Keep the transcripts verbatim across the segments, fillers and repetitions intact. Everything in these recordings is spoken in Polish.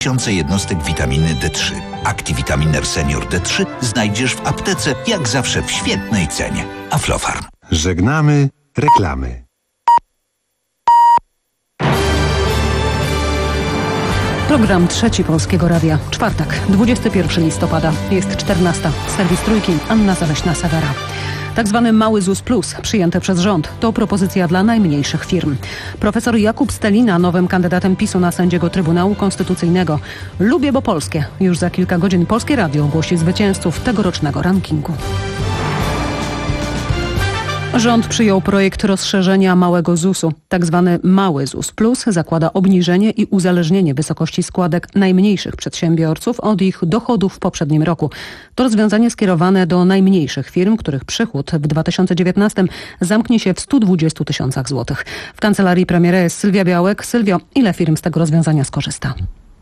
tysiące jednostek witaminy D trzy. Activitaminer Senior D trzy znajdziesz w aptece, jak zawsze w świetnej cenie. Aflofarm. Żegnamy reklamy. Program Trzeci Polskiego Radia. Czwartek, dwudziestego pierwszego listopada. Jest czternasta. Serwis Trójki. Anna Zaleśna-Sewera. Tak zwany Mały ZUS Plus, przyjęty przez rząd, to propozycja dla najmniejszych firm. Profesor Jakub Stelina, nowym kandydatem PiSu na sędziego Trybunału Konstytucyjnego. Lubię, bo polskie. Już za kilka godzin Polskie Radio ogłosi zwycięzców tegorocznego rankingu. Rząd przyjął projekt rozszerzenia małego zusu. Tak zwany Mały ZUS Plus zakłada obniżenie i uzależnienie wysokości składek najmniejszych przedsiębiorców od ich dochodów w poprzednim roku. To rozwiązanie skierowane do najmniejszych firm, których przychód w dwa tysiące dziewiętnastym zamknie się w stu dwudziestu tysiącach złotych. W kancelarii premiera jest Sylwia Białek. Sylwio, ile firm z tego rozwiązania skorzysta?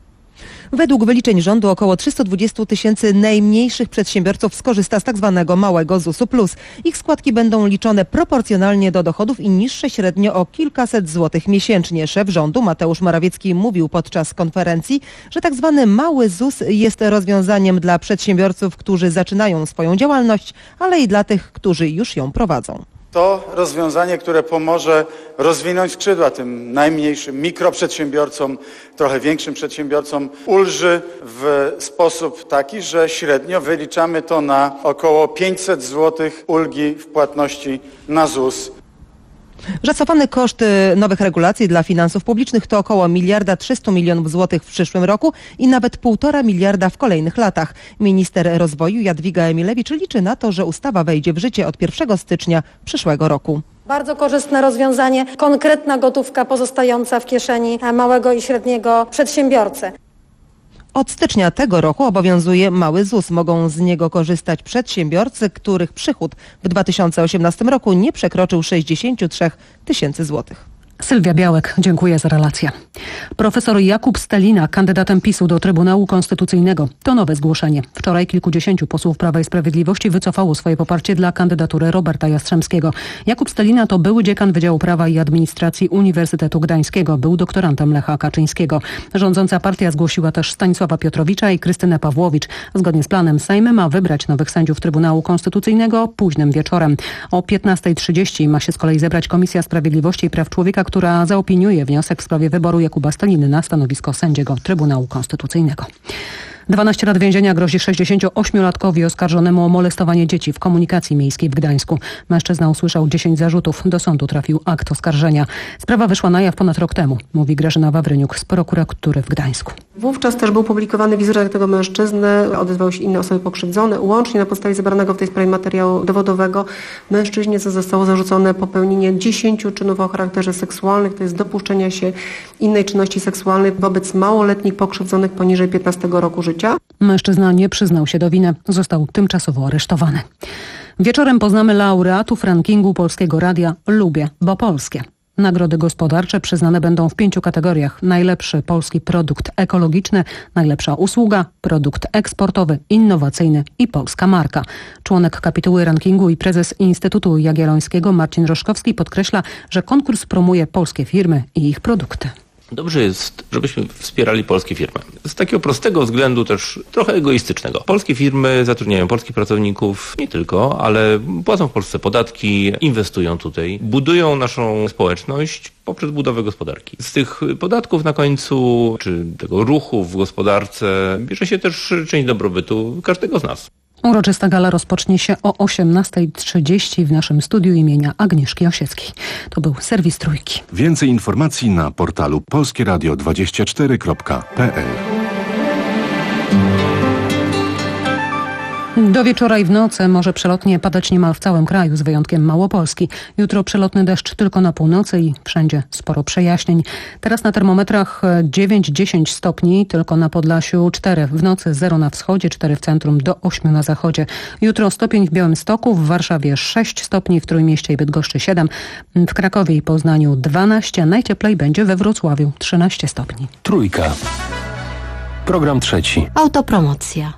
Według wyliczeń rządu około trzysta dwadzieścia tysięcy najmniejszych przedsiębiorców skorzysta z tak zwanego Małego zusu Plus. Ich składki będą liczone proporcjonalnie do dochodów i niższe średnio o kilkaset złotych miesięcznie. Szef rządu Mateusz Morawiecki mówił podczas konferencji, że tak zwany Mały ZUS jest rozwiązaniem dla przedsiębiorców, którzy zaczynają swoją działalność, ale i dla tych, którzy już ją prowadzą. To rozwiązanie, które pomoże rozwinąć skrzydła tym najmniejszym mikroprzedsiębiorcom, trochę większym przedsiębiorcom, ulży w sposób taki, że średnio wyliczamy to na około pięćset złotych ulgi w płatności na ZUS. Szacowany koszt nowych regulacji dla finansów publicznych to około miliarda trzysta milionów złotych w przyszłym roku i nawet półtora miliarda w kolejnych latach. Minister rozwoju Jadwiga Emilewicz liczy na to, że ustawa wejdzie w życie od pierwszego stycznia przyszłego roku. Bardzo korzystne rozwiązanie, konkretna gotówka pozostająca w kieszeni małego i średniego przedsiębiorcy. Od stycznia tego roku obowiązuje Mały ZUS. Mogą z niego korzystać przedsiębiorcy, których przychód w dwa tysiące osiemnastym roku nie przekroczył sześćdziesięciu trzech tysięcy złotych. Sylwia Białek, dziękuję za relację. Profesor Jakub Stelina, kandydatem PiSu do Trybunału Konstytucyjnego. To nowe zgłoszenie. Wczoraj kilkudziesięciu posłów Prawa i Sprawiedliwości wycofało swoje poparcie dla kandydatury Roberta Jastrzębskiego. Jakub Stelina to były dziekan Wydziału Prawa i Administracji Uniwersytetu Gdańskiego. Był doktorantem Lecha Kaczyńskiego. Rządząca partia zgłosiła też Stanisława Piotrowicza i Krystynę Pawłowicz. Zgodnie z planem Sejm ma wybrać nowych sędziów Trybunału Konstytucyjnego późnym wieczorem. O piętnastej trzydzieści ma się z kolei zebrać Komisja Sprawiedliwości i Praw Człowieka, która zaopiniuje wniosek w sprawie wyboru Jakuba Steliny na stanowisko sędziego Trybunału Konstytucyjnego. dwanaście lat więzienia grozi sześćdziesięcioośmiolatkowi oskarżonemu o molestowanie dzieci w komunikacji miejskiej w Gdańsku. Mężczyzna usłyszał dziesięć zarzutów. Do sądu trafił akt oskarżenia. Sprawa wyszła na jaw ponad rok temu, mówi Grażyna Wawryniuk z prokuratury w Gdańsku. Wówczas też był publikowany wizerunek tego mężczyzny, odezwały się inne osoby pokrzywdzone. Łącznie na podstawie zebranego w tej sprawie materiału dowodowego mężczyźnie zostało zarzucone popełnienie dziesięciu czynów o charakterze seksualnym, to jest dopuszczenia się innej czynności seksualnej wobec małoletnich pokrzywdzonych poniżej piętnastego roku życia. Mężczyzna nie przyznał się do winy, został tymczasowo aresztowany. Wieczorem poznamy laureatów rankingu Polskiego Radia Lubię, bo polskie. Nagrody gospodarcze przyznane będą w pięciu kategoriach. Najlepszy polski produkt ekologiczny, najlepsza usługa, produkt eksportowy, innowacyjny i polska marka. Członek kapituły rankingu i prezes Instytutu Jagiellońskiego Marcin Roszkowski podkreśla, że konkurs promuje polskie firmy i ich produkty. Dobrze jest, żebyśmy wspierali polskie firmy. Z takiego prostego względu też trochę egoistycznego. Polskie firmy zatrudniają polskich pracowników, nie tylko, ale płacą w Polsce podatki, inwestują tutaj, budują naszą społeczność poprzez budowę gospodarki. Z tych podatków na końcu, czy tego ruchu w gospodarce, bierze się też część dobrobytu każdego z nas. Uroczysta gala rozpocznie się o osiemnastej trzydzieści w naszym studiu imienia Agnieszki Osieckiej. To był serwis Trójki. Więcej informacji na portalu polskieradio dwadzieścia cztery kropka p l. Do wieczora i w nocy może przelotnie padać niemal w całym kraju, z wyjątkiem Małopolski. Jutro przelotny deszcz tylko na północy i wszędzie sporo przejaśnień. Teraz na termometrach dziewięć dziesięć stopni, tylko na Podlasiu cztery. W nocy zero na wschodzie, cztery w centrum, do ośmiu na zachodzie. Jutro stopień w Białymstoku, w Warszawie sześć stopni, w Trójmieście i Bydgoszczy siedem, w Krakowie i Poznaniu dwanaście, najcieplej będzie we Wrocławiu trzynaście stopni. Trójka. Program trzeci. Autopromocja.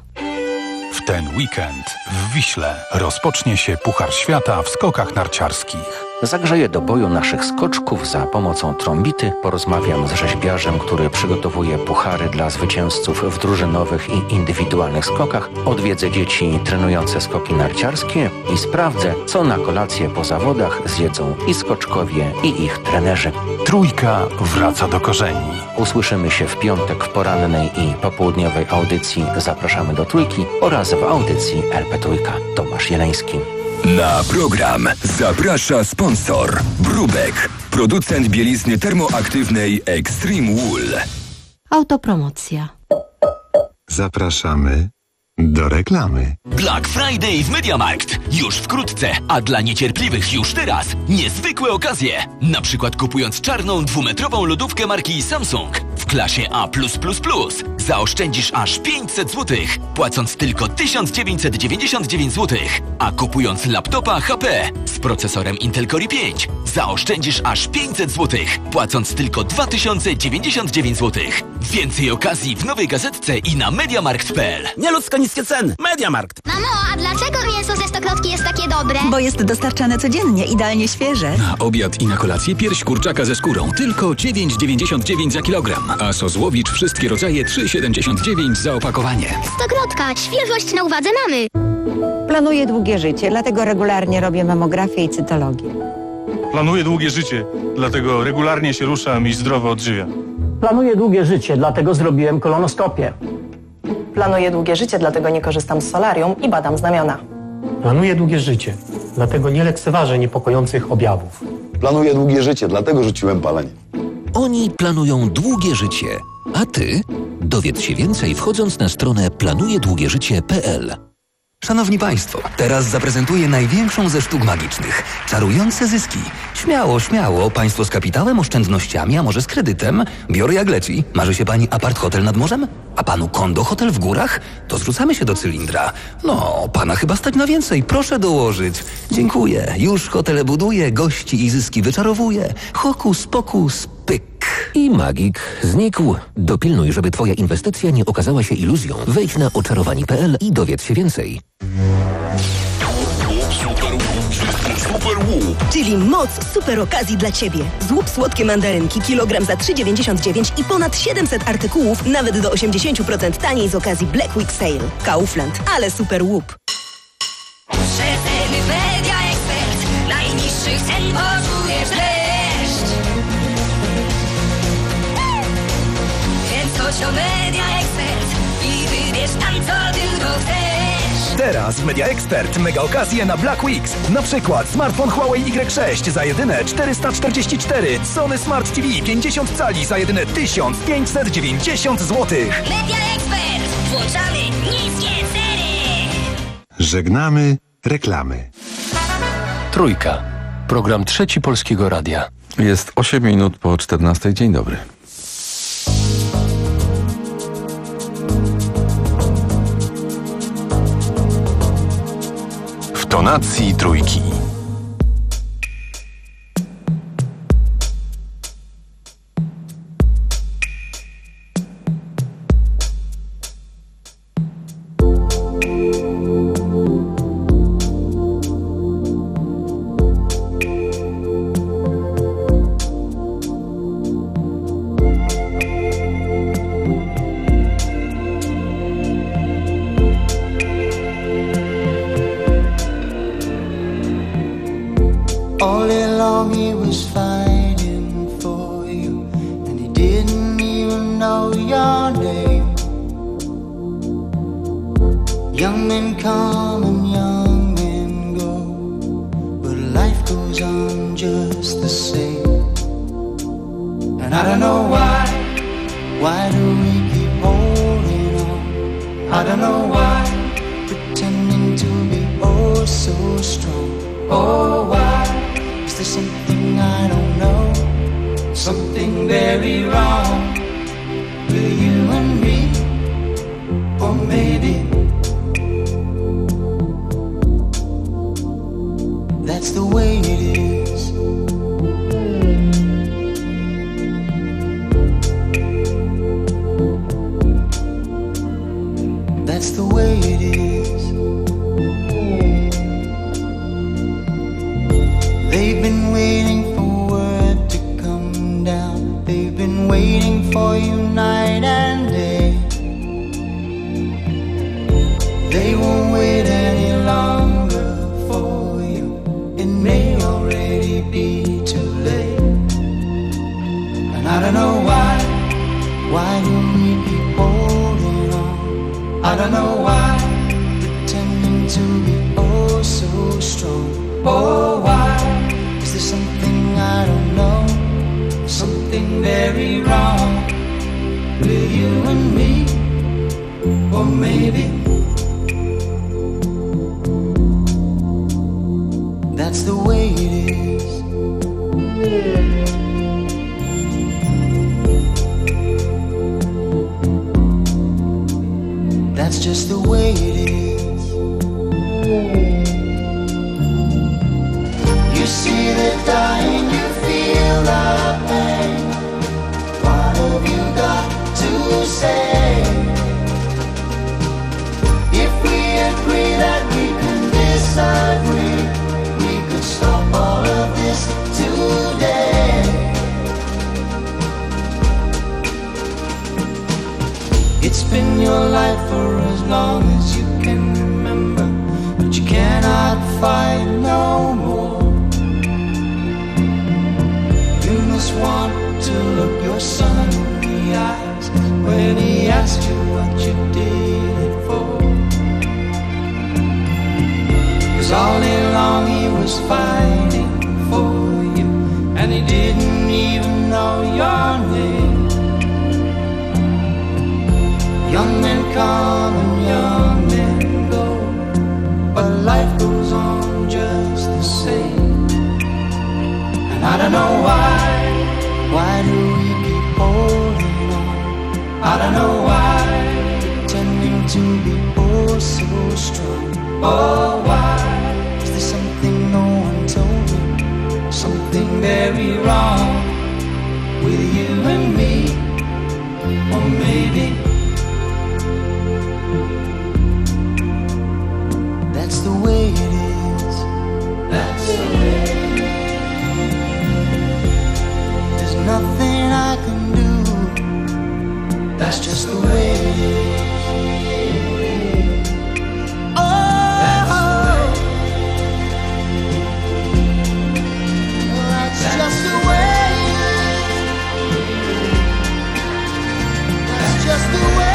W ten weekend w Wiśle rozpocznie się Puchar Świata w skokach narciarskich. Zagrzeję do boju naszych skoczków za pomocą trąbity, porozmawiam z rzeźbiarzem, który przygotowuje puchary dla zwycięzców w drużynowych i indywidualnych skokach, odwiedzę dzieci trenujące skoki narciarskie i sprawdzę, co na kolację po zawodach zjedzą i skoczkowie, i ich trenerzy. Trójka wraca do korzeni. Usłyszymy się w piątek w porannej i popołudniowej audycji Zapraszamy do Trójki oraz w audycji L P Trójka. Tomasz Jeleński. Na program zaprasza sponsor Brubek, producent bielizny termoaktywnej Extreme Wool. Autopromocja. Zapraszamy do reklamy. Black Friday w MediaMarkt. Już wkrótce, a dla niecierpliwych już teraz niezwykłe okazje. Na przykład kupując czarną dwumetrową lodówkę marki Samsung w klasie A plus plus plus zaoszczędzisz aż pięćset złotych, płacąc tylko tysiąc dziewięćset dziewięćdziesiąt dziewięć złotych. A kupując laptopa H P z procesorem Intel Core i pięć zaoszczędzisz aż pięćset złotych, płacąc tylko dwa tysiące dziewięćdziesiąt dziewięć złotych. Więcej okazji w nowej gazetce i na mediamarkt kropka p l. Nieludzko niskie ceny. MediaMarkt. Mamo, a dlaczego mięso ze Stokrotki jest takie dobre? Bo jest dostarczane codziennie, idealnie świeże. Na obiad i na kolację pierś kurczaka ze skórą. Tylko dziewięć dziewięćdziesiąt dziewięć za kilogram. A sos Łowicz wszystkie rodzaje trzy siedemdziesiąt dziewięć za opakowanie. Stokrotka. Świeżość na uwadze mamy. Planuję długie życie, dlatego regularnie robię mamografię i cytologię. Planuję długie życie, dlatego regularnie się ruszam i zdrowo odżywiam. Planuję długie życie, dlatego zrobiłem kolonoskopię. Planuję długie życie, dlatego nie korzystam z solarium i badam znamiona. Planuję długie życie, dlatego nie lekceważę niepokojących objawów. Planuję długie życie, dlatego rzuciłem palenie. Oni planują długie życie, a ty dowiedz się więcej wchodząc na stronę planuje długie życie kropka p l. Szanowni Państwo, teraz zaprezentuję największą ze sztuk magicznych. Czarujące zyski. Śmiało, śmiało. Państwo z kapitałem, oszczędnościami, a może z kredytem. Biorę jak leci. Marzy się Pani apart hotel nad morzem? A Panu kondo hotel w górach? To zrzucamy się do cylindra. No, Pana chyba stać na więcej. Proszę dołożyć. Dziękuję. Już hotele buduję, gości i zyski wyczarowuję. Hokus pokus pyk. I magik znikł. Dopilnuj, żeby Twoja inwestycja nie okazała się iluzją. Wejdź na oczarowani kropka p l i dowiedz się więcej. Czyli moc super okazji dla Ciebie. Złup słodkie mandarynki, kilogram za trzy dziewięćdziesiąt dziewięć i ponad siedemset artykułów, nawet do osiemdziesiąt procent taniej z okazji Black Week Sale. Kaufland, ale super łup. Przeceny Media Expert. Najniższych cen poczujesz dreszcz. Więc chodź do Media Expert i wybierz tam, co tylko chcesz. Teraz w Media Expert mega okazje na Black Weeks. Na przykład smartfon Huawei Y sześć za jedyne czterysta czterdzieści cztery, Sony Smart T V pięćdziesiąt cali za jedyne tysiąc pięćset dziewięćdziesiąt złotych. Media Expert. Włączamy niskie ceny. Żegnamy reklamy. Trójka. Program Trzeci Polskiego Radia. Jest osiem minut po czternastej. Dzień dobry. W tonacji Trójki. They've been waiting. don't know why, pretending to be oh so strong. Oh, why is there something I don't know, something very wrong with you and me? Or maybe that's the way it is. That's just the way it is. You see the dying, you feel the pain. What have you got to say? If we agree that we can disagree, we could stop all of this today. It's been your life for as long as you can remember, but you cannot fight no more. You must want to look your son in the eyes when he asked you what you did it for. 'Cause all day long he was fighting for you, and he didn't even know your name. Young men come and young men go, but life goes on just the same. And I don't know why, why do we keep holding on? I don't know why, pretending to be oh so strong. Oh, why is there something no one told me, something very wrong with you and me? Or maybe that's the way it is. That's the way it is. There's nothing I can do. That's just the way it is. Oh, that's the way. That's just the way it is. That's just the way.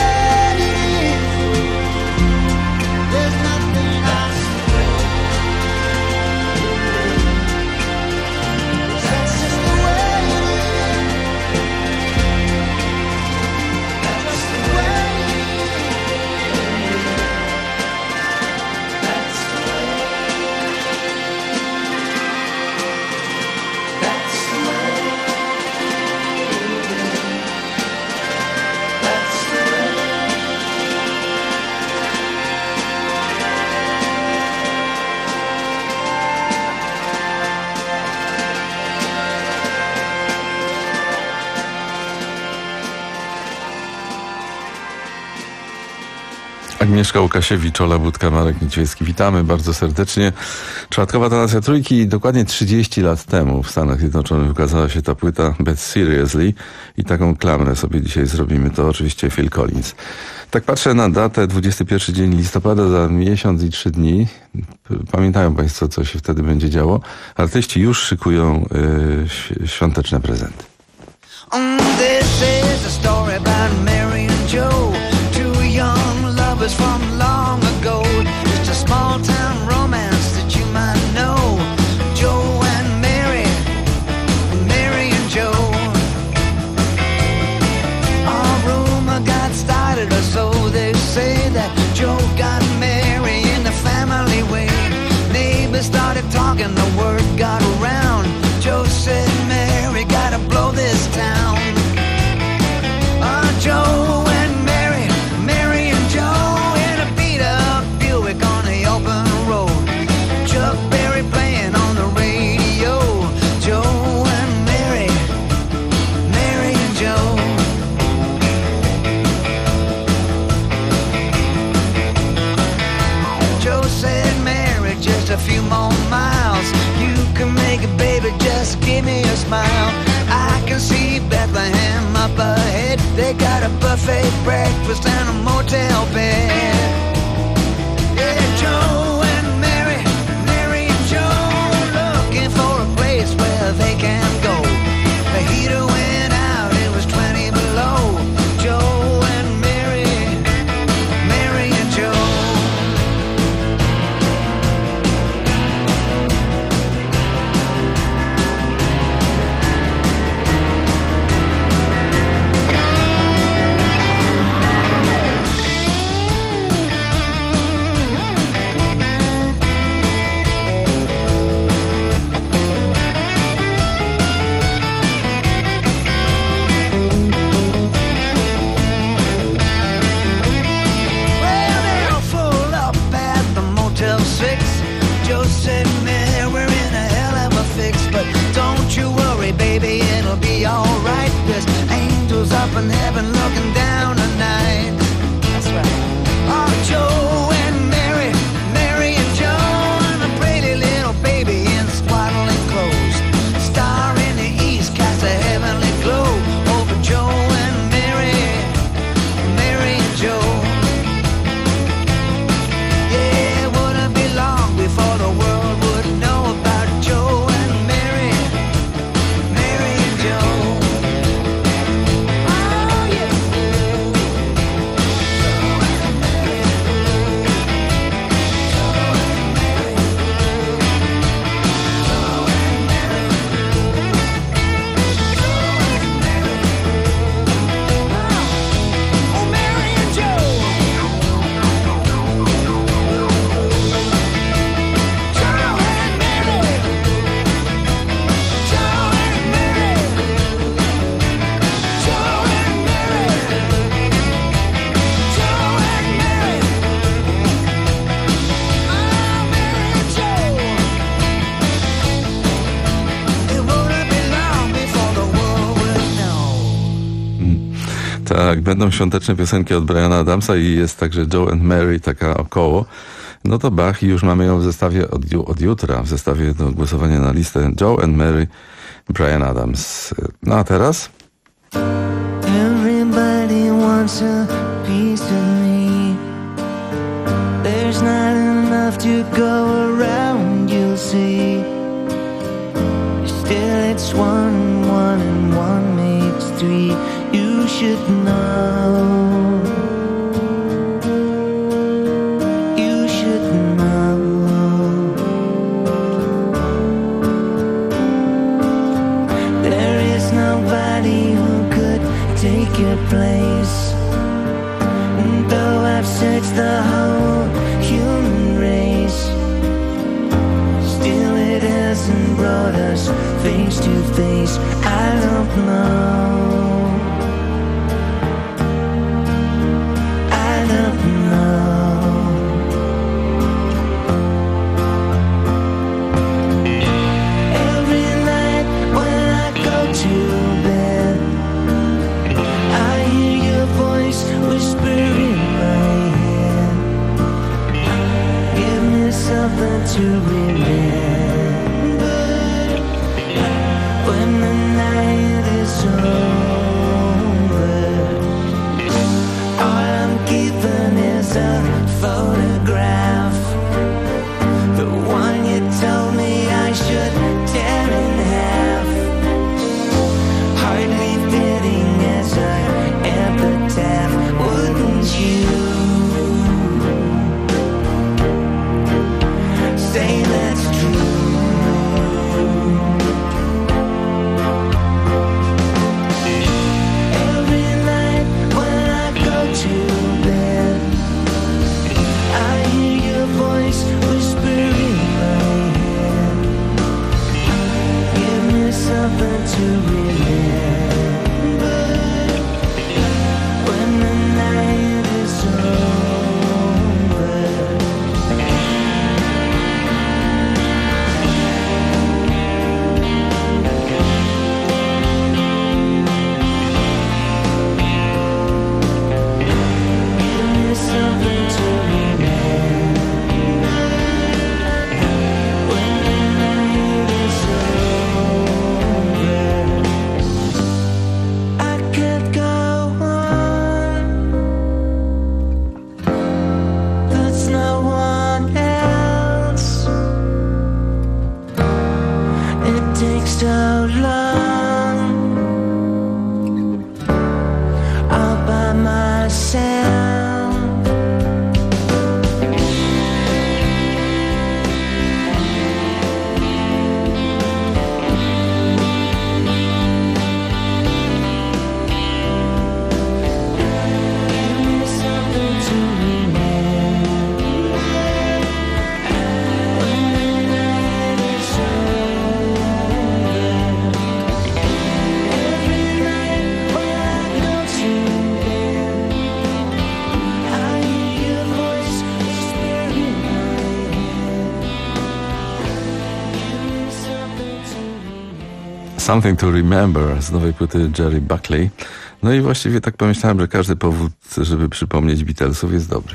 Agnieszka Łukasiewicz, Ola Budka, Marek Niedźwiecki. Witamy bardzo serdecznie. Czwartkowa tonacja Trójki. Dokładnie trzydzieści lat temu w Stanach Zjednoczonych ukazała się ta płyta Bet Seriously i taką klamrę sobie dzisiaj zrobimy. To oczywiście Phil Collins. Tak patrzę na datę, dwudziesty pierwszy dzień listopada, za miesiąc i trzy dni. Pamiętają Państwo, co się wtedy będzie działo? Artyści już szykują y, świąteczne prezenty. This is a story about Mary and Joe, two young lovers from long ago. Just a small town romance that you might know. Joe and Mary, and Mary and Joe. A rumor got started, or so they say, that Joe got Mary in the family way. Neighbors started talking, the word got around. Joe said, Mary, gotta blow this town. Uh, Joe and Mary, Mary and Joe, in a beat-up Buick on the open road. Chuck Berry playing on the radio. Joe and Mary, Mary and Joe. Joe said, Mary, just a few more miles. You can make it, baby, just give me a smile. I can see Bethlehem up ahead. They got a buffet breakfast and a motel bed. Yeah, Joe and Mary, Mary and Joe, looking for a place where they can go. The heater went out, it was twenty below. Joe and Mary, Mary and up in heaven looking down tonight. That's right. Oh, Joe and Mary, Mary and Joe, and a pretty little baby in swaddling clothes. Star in the east casts a heavenly glow over Joe and Mary, Mary and Joe. Yeah, it wouldn't be long before the world would know about Joe and Mary, Mary and Joe. Oh, yeah. Oh, Mary and Joe. Joe and Mary. Joe and Mary. Joe and Mary. Joe and Mary. Oh, Mary and Joe. It wouldn't be long before the world would know. Tak, będą świąteczne piosenki od Briana Adamsa i jest także Joe and Mary, taka około. No to Bach i już mamy ją w zestawie od, ju- od jutra, w zestawie do głosowania na listę Joe and Mary, Brian Adams. No a teraz? Everybody wants a piece of me. There's not enough to go around, you'll see. Still it's one and one and one makes three. You should know. You should know. There is nobody who could take your place. And though I've searched the whole human race, still it hasn't brought us face to face. I don't know. I don't know. Every night when I go to bed, I hear your voice whisper in my head. Give me something to remember when the night is over. All I'm keeping is a photograph, the one you told me I should tear in half. Hardly fitting as an epitaph, wouldn't you say that's true? Every night when I go to bed, I hear your voice whisper in my head. Give me something to remember when the night is over. Give me something to remember when the night is over. I can't go on. There's no one else. It takes so long. All by myself. Give me something to remember when the night is over. Every night when I go to bed, I hear your voice whisper in my head. Give me something to remember. Something to Remember z nowej płyty Jerry Buckley. No i właściwie tak pomyślałem, że każdy powód, żeby przypomnieć Beatlesów, jest dobry.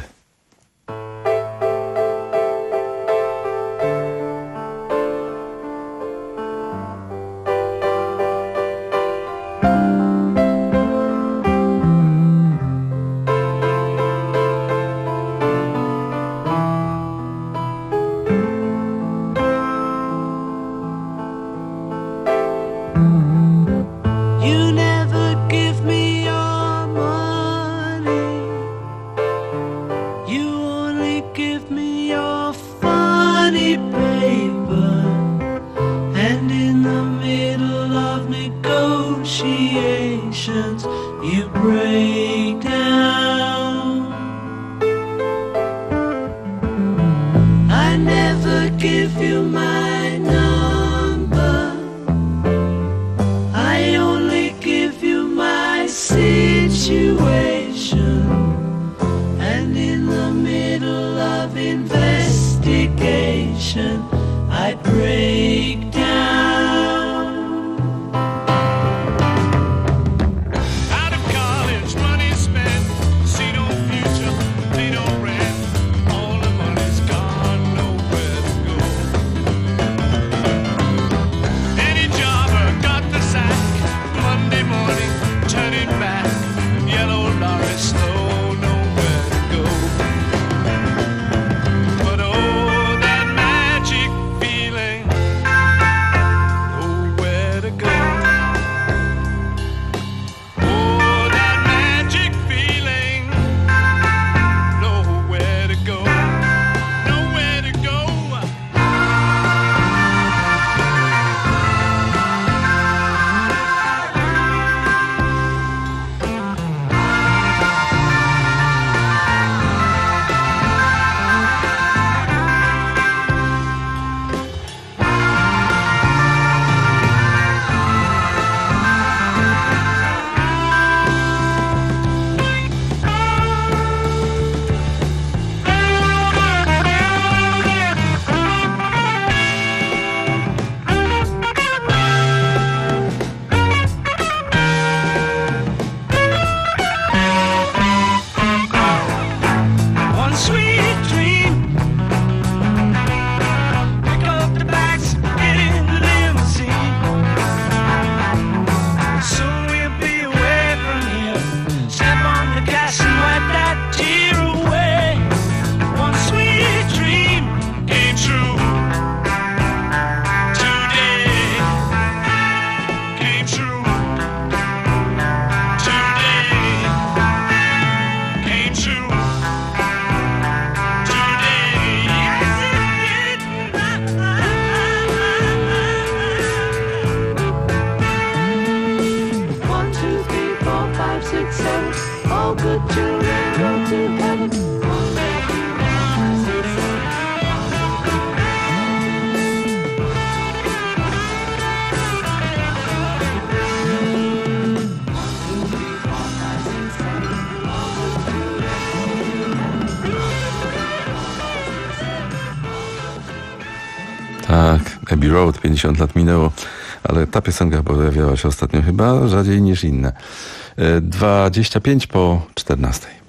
Tak, Abbey Road, pięćdziesiąt lat minęło, ale ta piosenka pojawiała się ostatnio chyba rzadziej niż inne. dwadzieścia pięć po czternastej.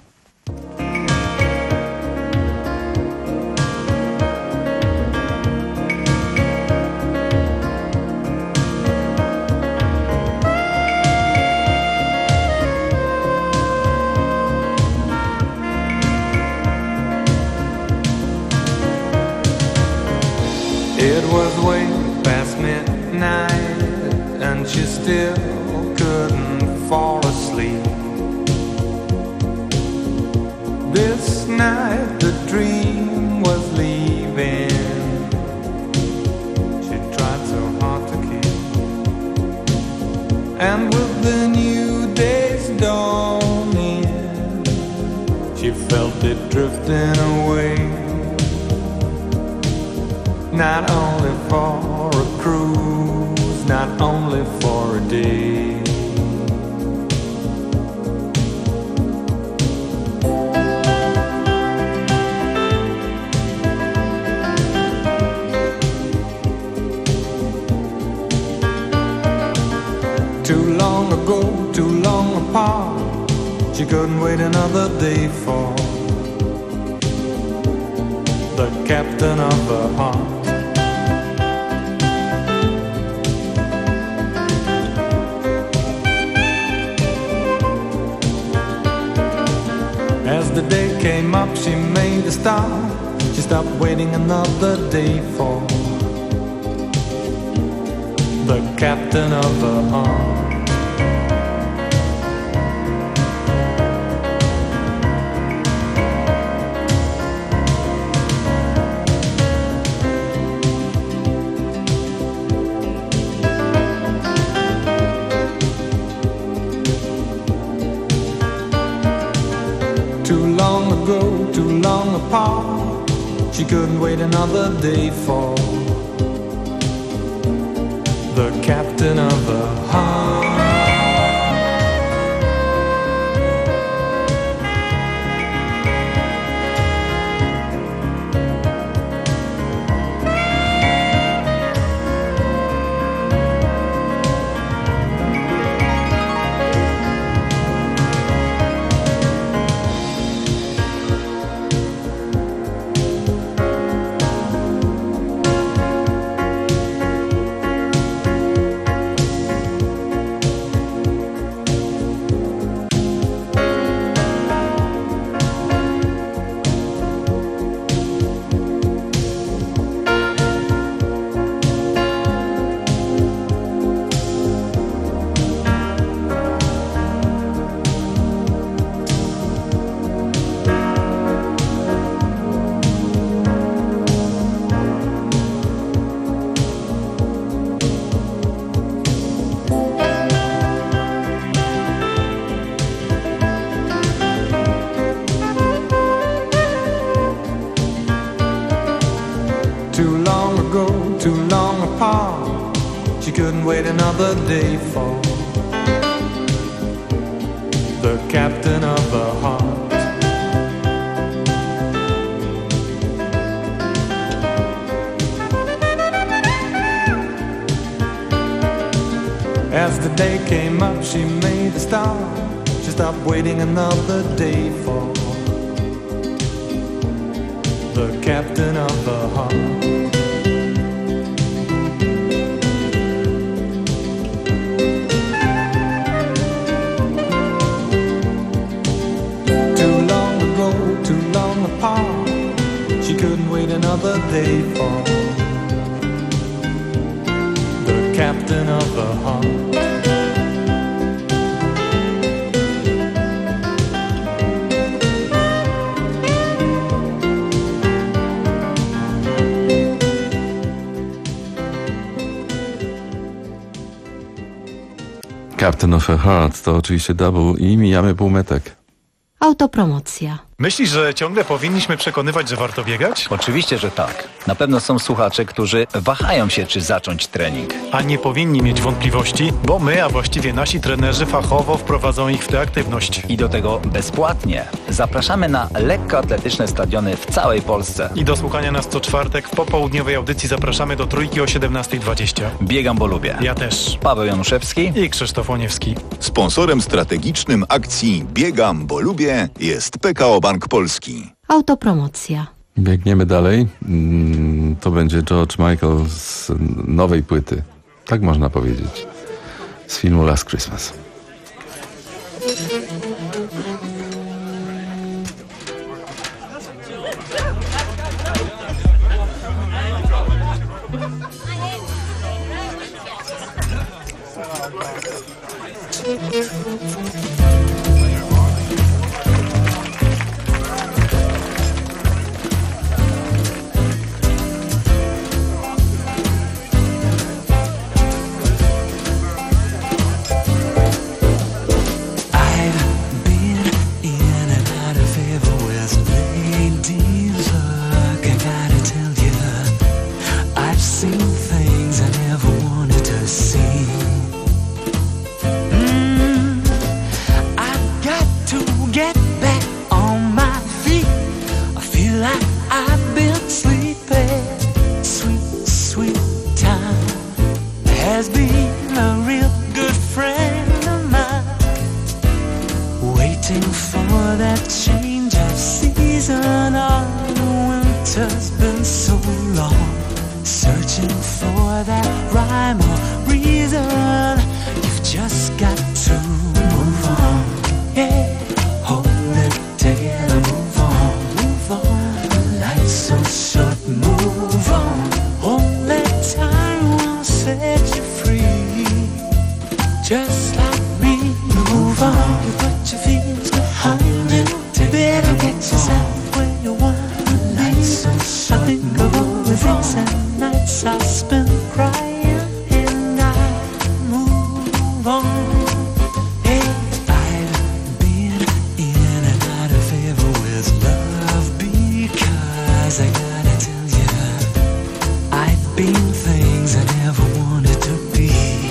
It was way past midnight and she still couldn't fall asleep. This night the dream was leaving. She tried so hard to keep. And with the new day's dawning, she felt it drifting away. Not only for a cruise, not only for a day. Too long ago, too long apart. she couldn't wait another day for the captain of her heart. As the day came up, she made a start. She stopped waiting another day for the captain of her heart. Too long ago, too long apart, she couldn't wait another day for the captain of her heart. Too long ago, too long apart, she couldn't wait another day for the captain of her heart. As the day came up, she made a start. She stopped waiting another day for the captain of her heart. Too long ago, too long apart, she couldn't wait another day for the captain of her heart. Captain of her Heart to oczywiście double i mijamy półmetek. Autopromocja. Myślisz, że ciągle powinniśmy przekonywać, że warto biegać? Oczywiście, że tak. Na pewno są słuchacze, którzy wahają się, czy zacząć trening. A nie powinni mieć wątpliwości, bo my, a właściwie nasi trenerzy fachowo wprowadzą ich w tę aktywność. I do tego bezpłatnie. Zapraszamy na lekkoatletyczne stadiony w całej Polsce. I do słuchania nas co czwartek w popołudniowej audycji zapraszamy do Trójki o siedemnasta dwadzieścia. Biegam, bo lubię. Ja też. Paweł Januszewski i Krzysztof Łoniewski. Sponsorem strategicznym akcji Biegam, bo lubię jest P K O Bank Polski. Autopromocja. Biegniemy dalej. To będzie George Michael z nowej płyty. Tak można powiedzieć. Z filmu Last Christmas. winter's been so long, searching for that rhyme or reason. You've just got to move on, yeah. Hold it together, move on, move on. Life's so short, move on. Only time will set you free. Just like me, move on. You put your feelings behind you. Better get yourself where you want to be. I think of all the things and nights I spent crying, and I move on. Hey, I've been in and out of favor with love, because I gotta tell you, I've been things I never wanted to be.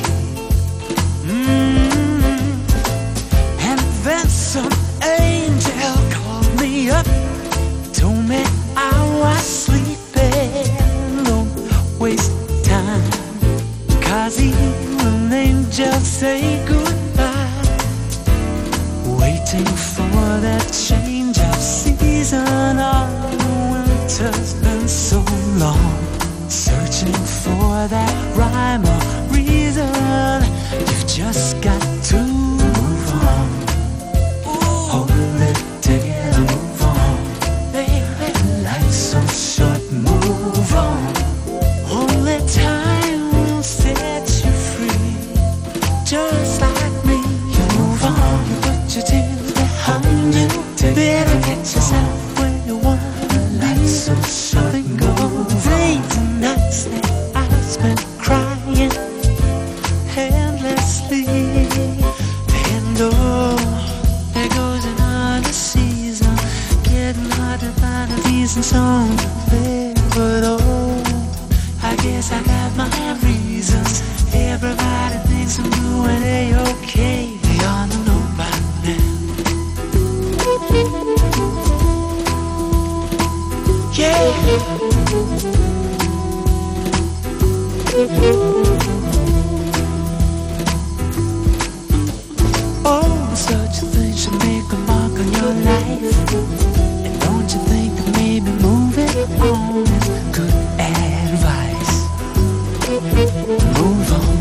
Mm-hmm. And then some angel called me up, told me I was sleeping. Don't waste time, 'cause even angels say goodbye. Waiting for that change of season. All winter's been so long, searching for that rhyme or reason. You've just got to move on. Hold it together, move on. Baby, life's so short, move on. Only time will set you free. Just like me, you move on. You put your tears behind you. Better get yourself where you want. Life's so short, think of all the days and nights that I spent crying endlessly. And oh, there goes another season, getting hard to find a decent song to play. But oh, I guess I got my reasons. Everybody thinks I'm doing A-okay. They all know by now. Yeah. Oh, such a thing should make a mark on your life. And don't you think that maybe moving on is good advice? Move on,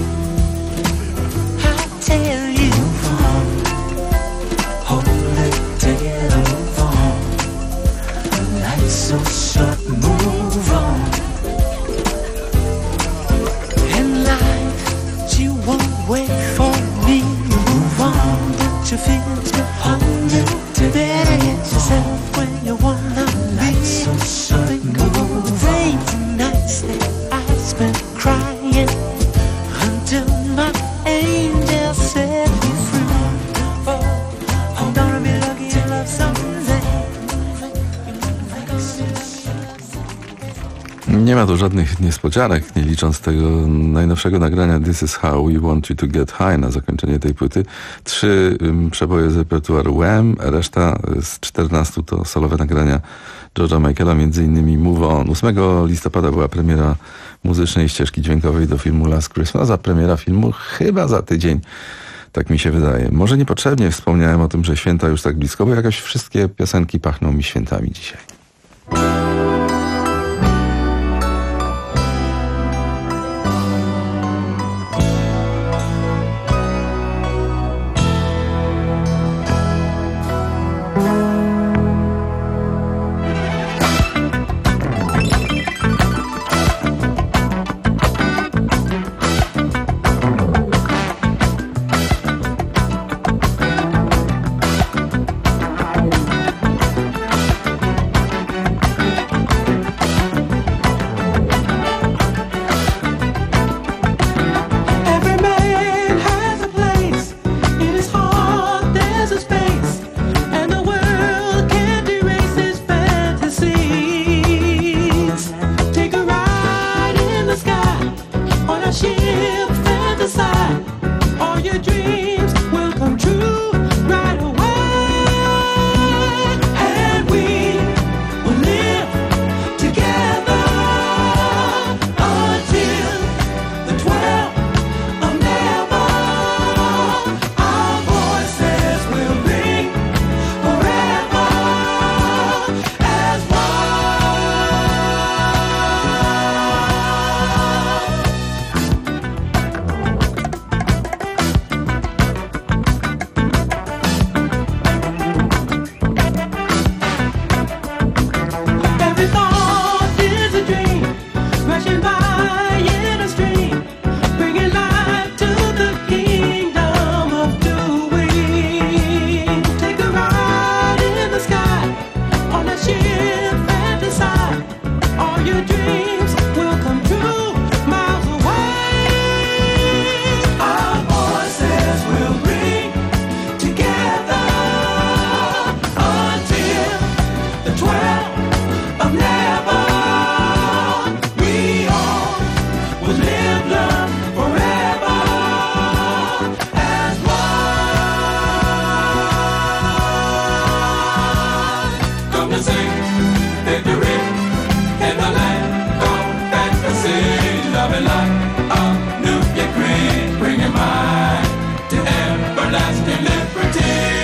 I tell you. Move on, hold it together, move on. Life's so short, move on. And life, she won't wait for me. Move on, put your feelings behind you. Better get yourself where you wanna be. Life's so short, think of all the days and nights that I spent crying until my angel set me free. Oh, I'm gonna be lucky in love someday. Nie ma tu żadnych niespodzianek, nie licząc tego najnowszego nagrania This Is How We Want You To Get High na zakończenie tej płyty. Trzy um, przeboje z repertuaru Wham, reszta z czternastu to solowe nagrania George'a Michaela, między innymi Move On. ósmego listopada była premiera muzycznej ścieżki dźwiękowej do filmu Last Christmas, a premiera filmu chyba za tydzień. Tak mi się wydaje. Może niepotrzebnie wspomniałem o tym, że święta już tak blisko, bo jakoś wszystkie piosenki pachną mi świętami dzisiaj. to sing victory in the land of fantasy, loving like a new decree, bringing mine to everlasting liberty.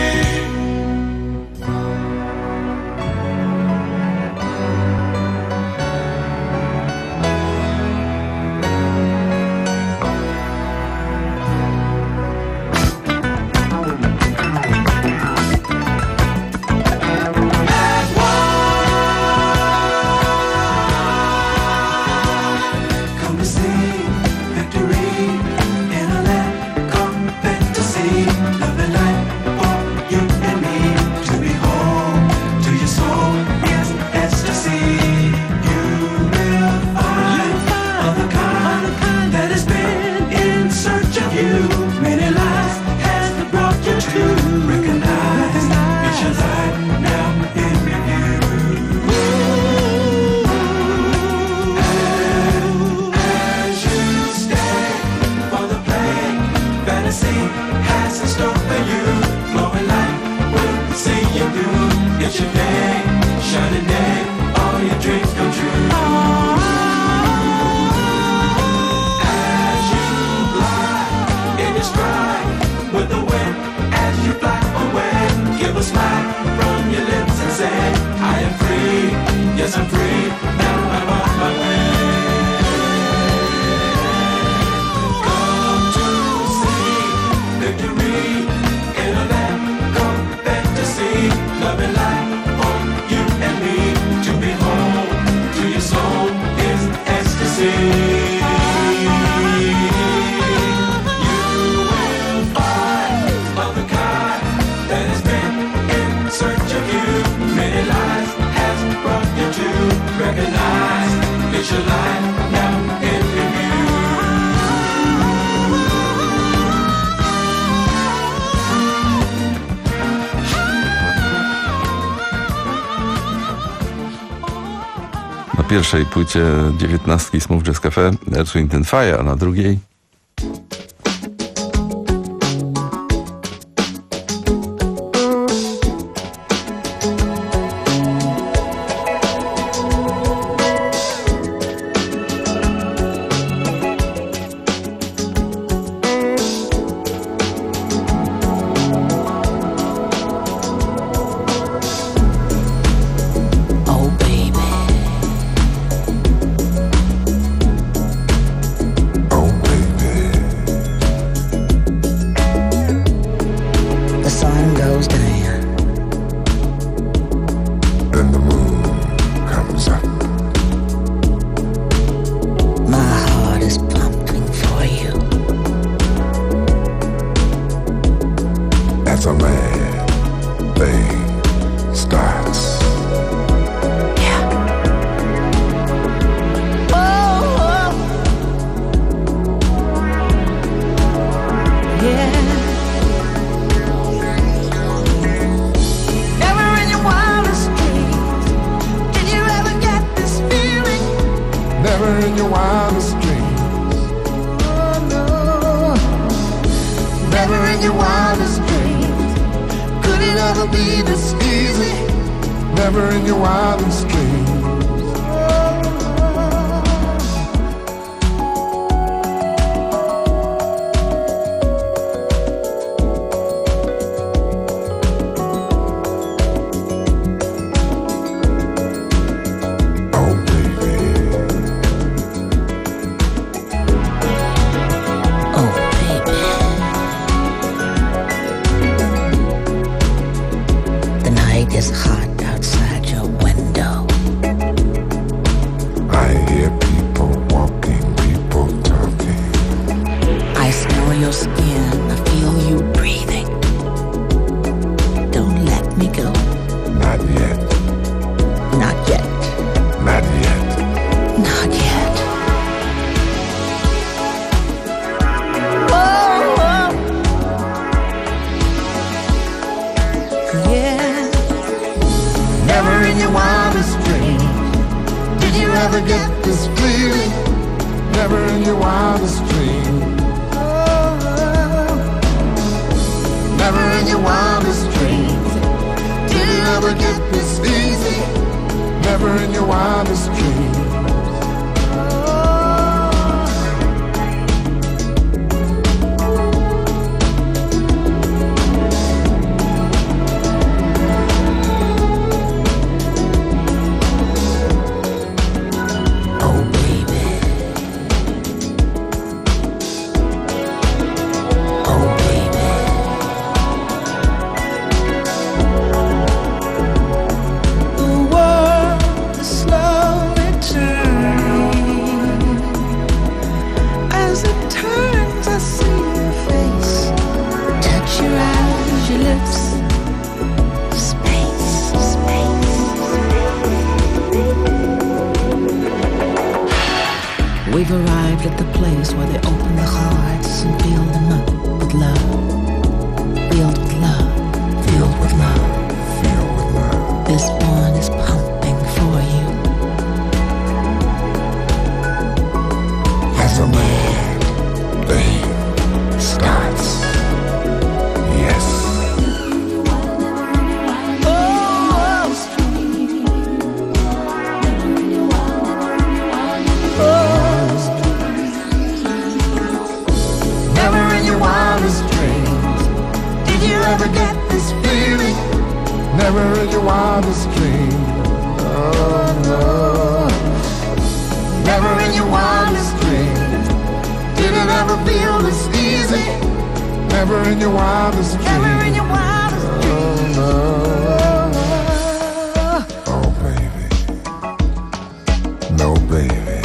Na pierwszej płycie dziewiętnastki Smooth Jazz Cafe Earth, Wind and Fire, a na drugiej ever get this feeling, never in your wildest dream. Oh, never in your wildest dreams. Did you ever get this easy? Never in your wildest dreams. We've arrived at the place where they open the hearts and fill them up with love. Filled with love. Filled with love. Filled with love. This one is pumping for you. As a mad thing starts. Yes. Never get this feeling, never in your wildest dream. Oh no, never in your wildest dream. Did it ever feel this easy? Never in your wildest dream. Never in your wildest dream. Oh no, oh baby, no baby.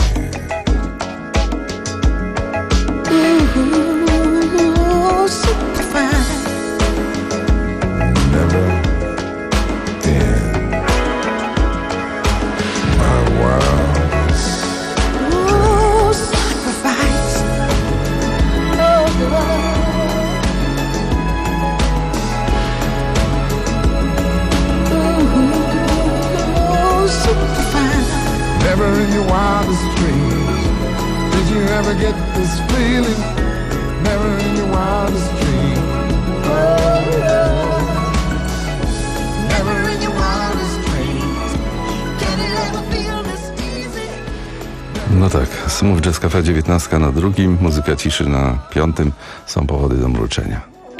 Ooh, super fine. Never in my wildest Ooh, sacrifice. Oh, Lord. Ooh, super fine. Never in your wildest dreams did you ever get this feeling. Never in your wildest dreams. Oh, yeah. No tak, Smooth Jazz Cafe dziewiętnastka na drugim, muzyka ciszy na piątym, są powody do mruczenia.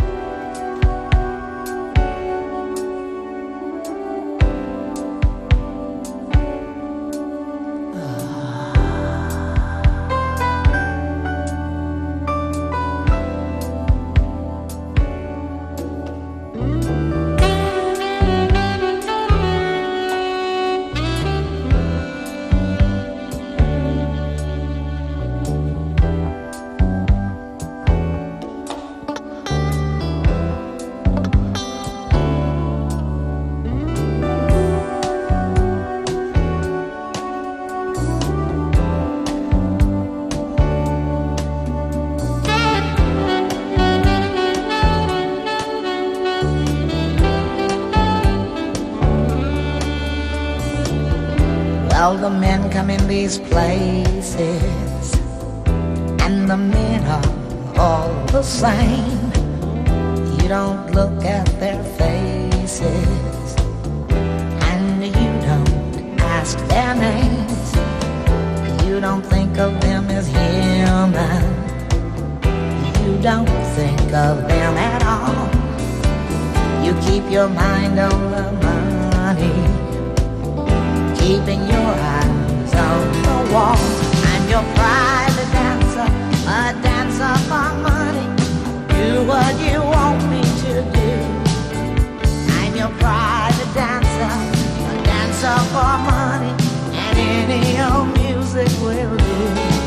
Well, the men come in these places, and the men are all the same. You don't look at their faces, and you don't ask their names. You don't think of them as human. You don't think of them at all. You keep your mind on the money, keeping your eyes on the wall. I'm your private dancer, a dancer for money. Do what you want me to do. I'm your private dancer, a dancer for money, and any old music will do.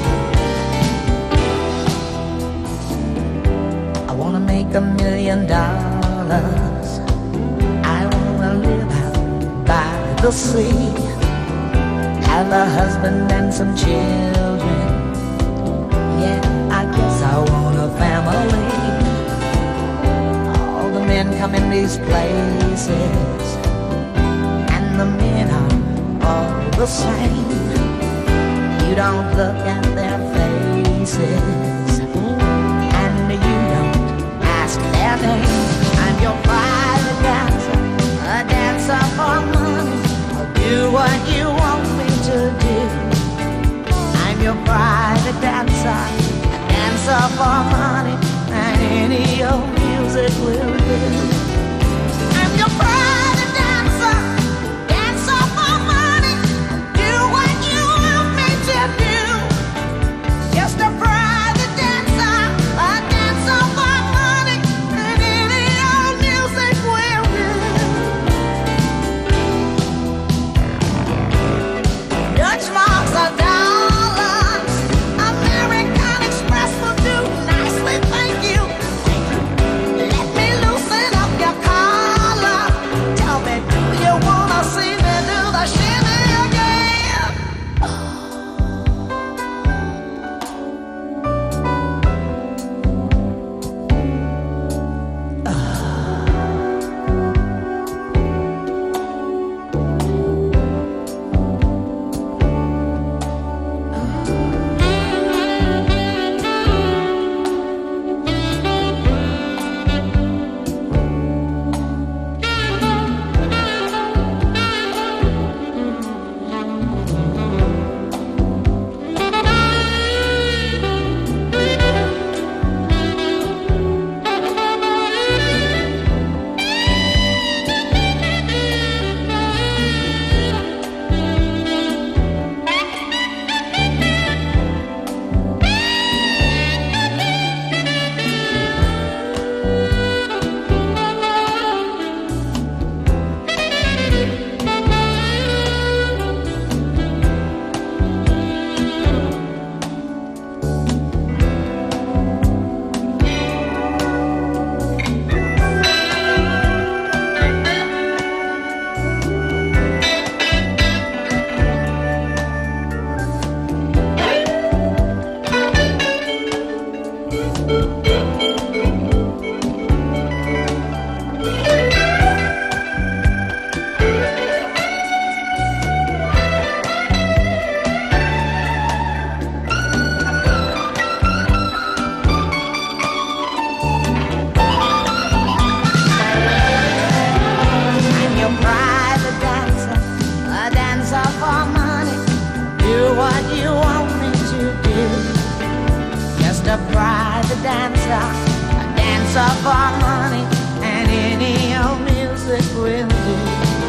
I wanna make a million dollars. I wanna live out by the sea, have a husband and some children. Yeah, I guess I want a family. All the men come in these places, and the men are all the same. You don't look at their faces, and you don't ask their name. I'm your private dancer, a dancer dancer for money. I'll do what you want me to do. I'm your private dancer, a dancer for money, and any old music will do. I'm your private dancer, dancer for money. I'll do what you want me to do. Just a private dancer, a dancer for money, and any old music will do. Dutch marks are dollars, American Express will do nicely, thank you. Let me loosen up your collar. Tell me, do you wanna see me do the shimmy again? I'm your private dancer, a dancer for money. Do what you want me to do. Just a private dancer, a dancer for money, and any old music will do.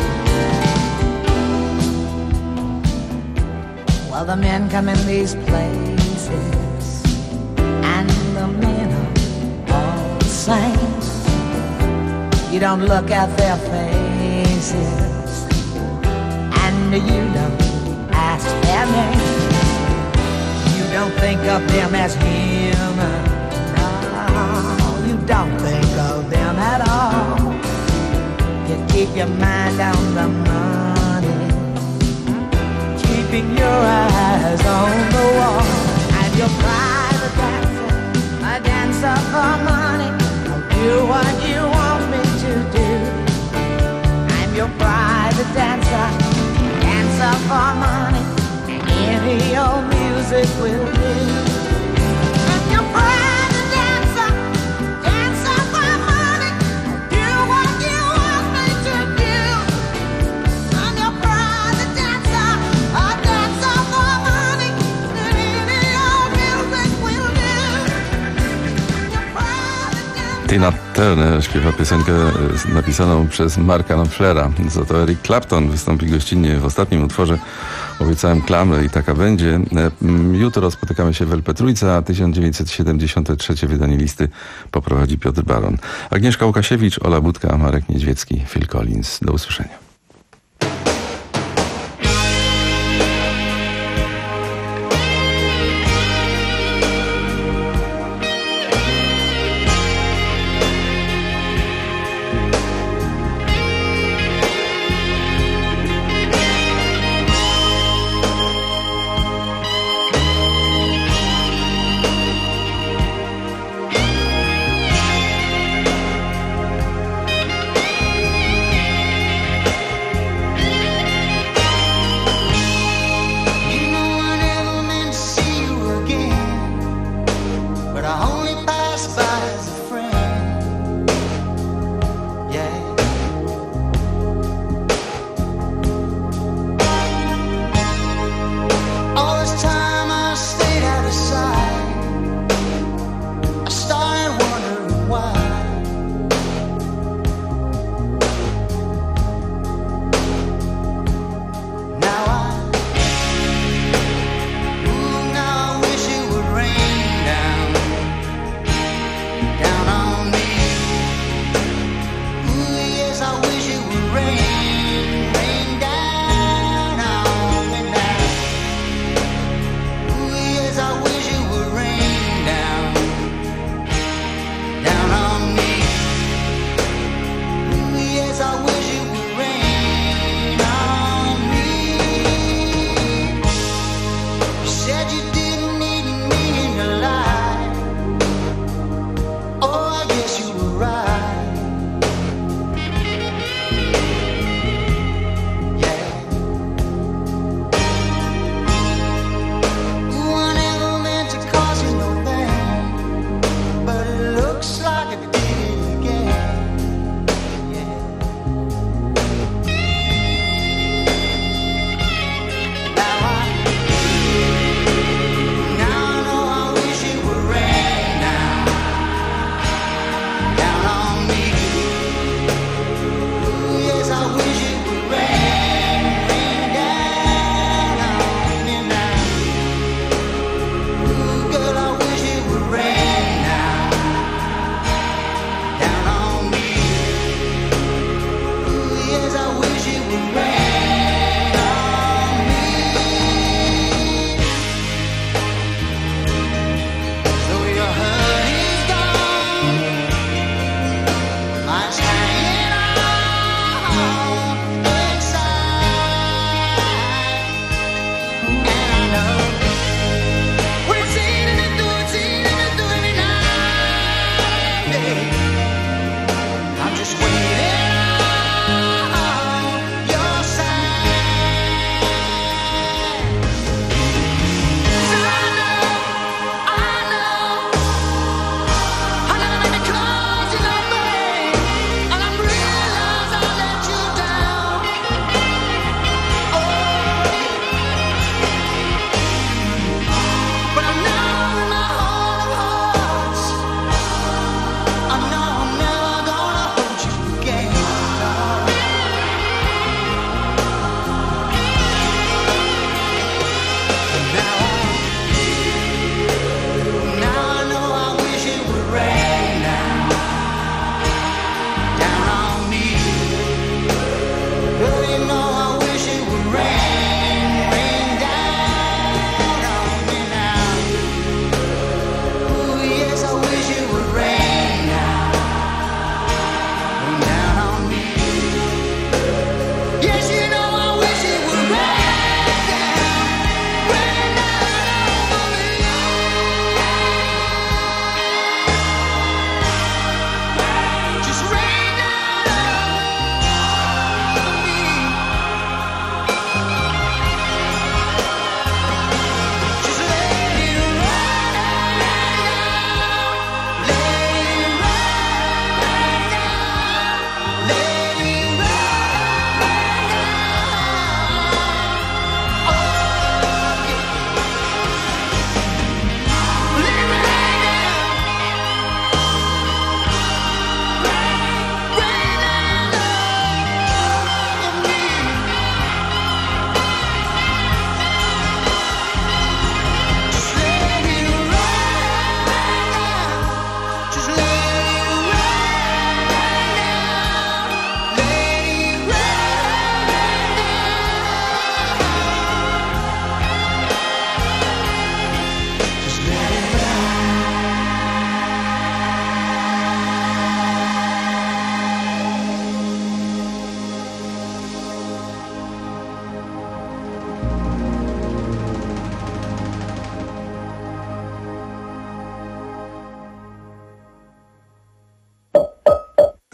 Well, the men come in these places, and the men are all the same. You don't look at their faces, and you don't ask their name. You don't think of them as human. No, you don't think of them at all. You keep your mind on the money, keeping your eyes on the wall. I'm your private dancer, a dancer for money. I'll do what you want me to do. I'm your private dancer, dancer for money, and any old music will do. I'm your private dancer, dancer for money. Do what you want me to do. I'm your private dancer, a dancer for money, and any old music will do. Tina Turner śpiewa piosenkę napisaną przez Marka Knopflera. Za to Eric Clapton wystąpi gościnnie w ostatnim utworze. Obiecałem klamrę i taka będzie. Jutro spotykamy się w El Pe Trójce, a tysiąc dziewięćset siedemdziesiąte trzecie wydanie listy poprowadzi Piotr Baron. Agnieszka Łukasiewicz, Ola Budka, Marek Niedźwiecki, Phil Collins. Do usłyszenia.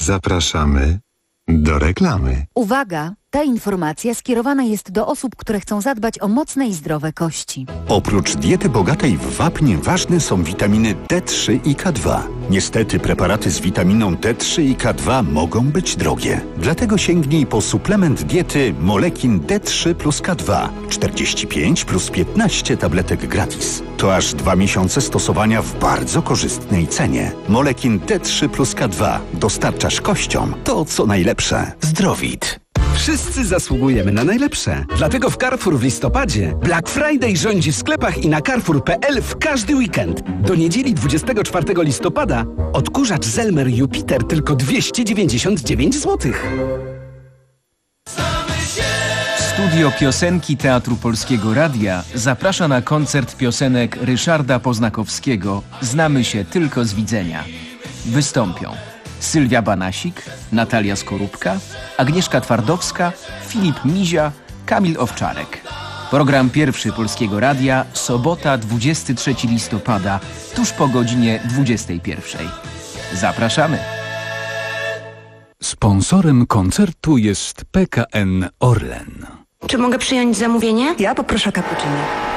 Zapraszamy do reklamy. Uwaga! Ta informacja skierowana jest do osób, które chcą zadbać o mocne i zdrowe kości. Oprócz diety bogatej w wapnie ważne są witaminy D trzy i K dwa. Niestety preparaty z witaminą D trzy i K dwa mogą być drogie. Dlatego sięgnij po suplement diety Molekin D trzy plus K dwa. czterdzieści pięć plus piętnaście tabletek gratis. To aż dwa miesiące stosowania w bardzo korzystnej cenie. Molekin D trzy plus K dwa. Dostarczasz kościom to, co najlepsze. Zdrowit. Wszyscy zasługujemy na najlepsze. Dlatego w Carrefour w listopadzie Black Friday rządzi w sklepach i na carrefour kropka p l w każdy weekend. Do niedzieli dwudziestego czwartego listopada odkurzacz Zelmer Jupiter tylko dwieście dziewięćdziesiąt dziewięć złotych. Studio Piosenki Teatru Polskiego Radia zaprasza na koncert piosenek Ryszarda Poznakowskiego Znamy się tylko z widzenia. Wystąpią Sylwia Banasik, Natalia Skorupka, Agnieszka Twardowska, Filip Mizia, Kamil Owczarek. Program pierwszy Polskiego Radia, sobota dwudziestego trzeciego listopada, tuż po godzinie dwudziestej pierwszej. Zapraszamy! Sponsorem koncertu jest P K N Orlen. Czy mogę przyjąć zamówienie? Ja poproszę cappuccino.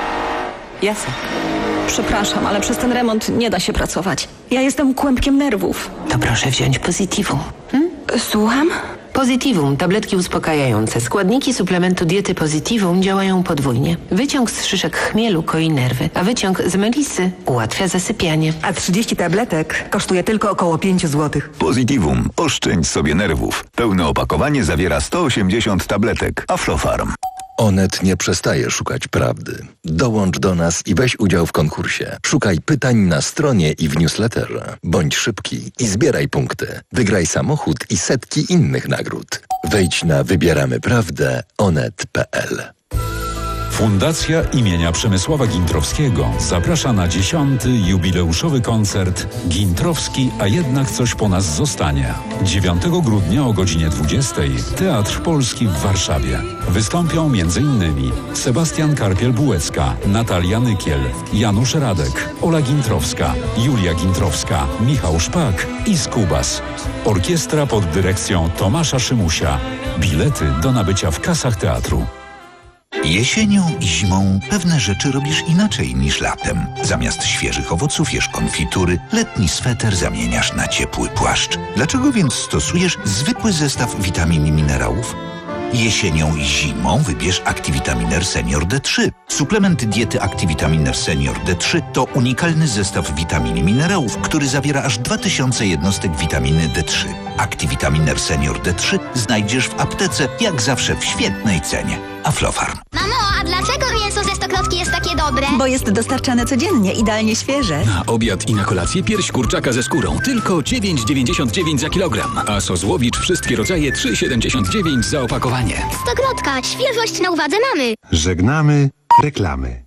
Jasne. Przepraszam, ale przez ten remont nie da się pracować. Ja jestem kłębkiem nerwów. To proszę wziąć Positivum. Hmm? Słucham? Positivum, tabletki uspokajające. Składniki suplementu diety Positivum działają podwójnie. Wyciąg z szyszek chmielu koi nerwy, a wyciąg z melisy ułatwia zasypianie. A trzydzieści tabletek kosztuje tylko około pięć złotych. Positivum. Oszczędź sobie nerwów. Pełne opakowanie zawiera sto osiemdziesiąt tabletek. Aflofarm. Onet nie przestaje szukać prawdy. Dołącz do nas i weź udział w konkursie. Szukaj pytań na stronie i w newsletterze. Bądź szybki i zbieraj punkty. Wygraj samochód i setki innych nagród. Wejdź na wybieramy prawdę onet kropka p l. Fundacja imienia Przemysława Gintrowskiego zaprasza na dziesiąty jubileuszowy koncert Gintrowski, a jednak coś po nas zostanie. dziewiątego grudnia o godzinie dwudziestej Teatr Polski w Warszawie. Wystąpią m.in. Sebastian Karpiel-Bułecka, Natalia Nykiel, Janusz Radek, Ola Gintrowska, Julia Gintrowska, Michał Szpak i Skubas. Orkiestra pod dyrekcją Tomasza Szymusia. Bilety do nabycia w kasach teatru. Jesienią i zimą pewne rzeczy robisz inaczej niż latem. Zamiast świeżych owoców jesz konfitury, letni sweter zamieniasz na ciepły płaszcz. Dlaczego więc stosujesz zwykły zestaw witamin i minerałów? Jesienią i zimą wybierz Activitaminer Senior D trzy. Suplement diety Activitaminer Senior D trzy to unikalny zestaw witamin i minerałów, który zawiera aż dwa tysiące jednostek witaminy D trzy. Activitaminer Senior D trzy znajdziesz w aptece, jak zawsze w świetnej cenie. Aflofarm. Mamo, a dlaczego mięso ze stokrotki jest takie dobre? Bo jest dostarczane codziennie, idealnie świeże. Na obiad i na kolację pierś kurczaka ze skórą. Tylko dziewięć dziewięćdziesiąt dziewięć za kilogram. A sos Łowicz wszystkie rodzaje trzy siedemdziesiąt dziewięć za opakowanie. Stokrotka, świeżość na uwadze mamy. Żegnamy reklamy.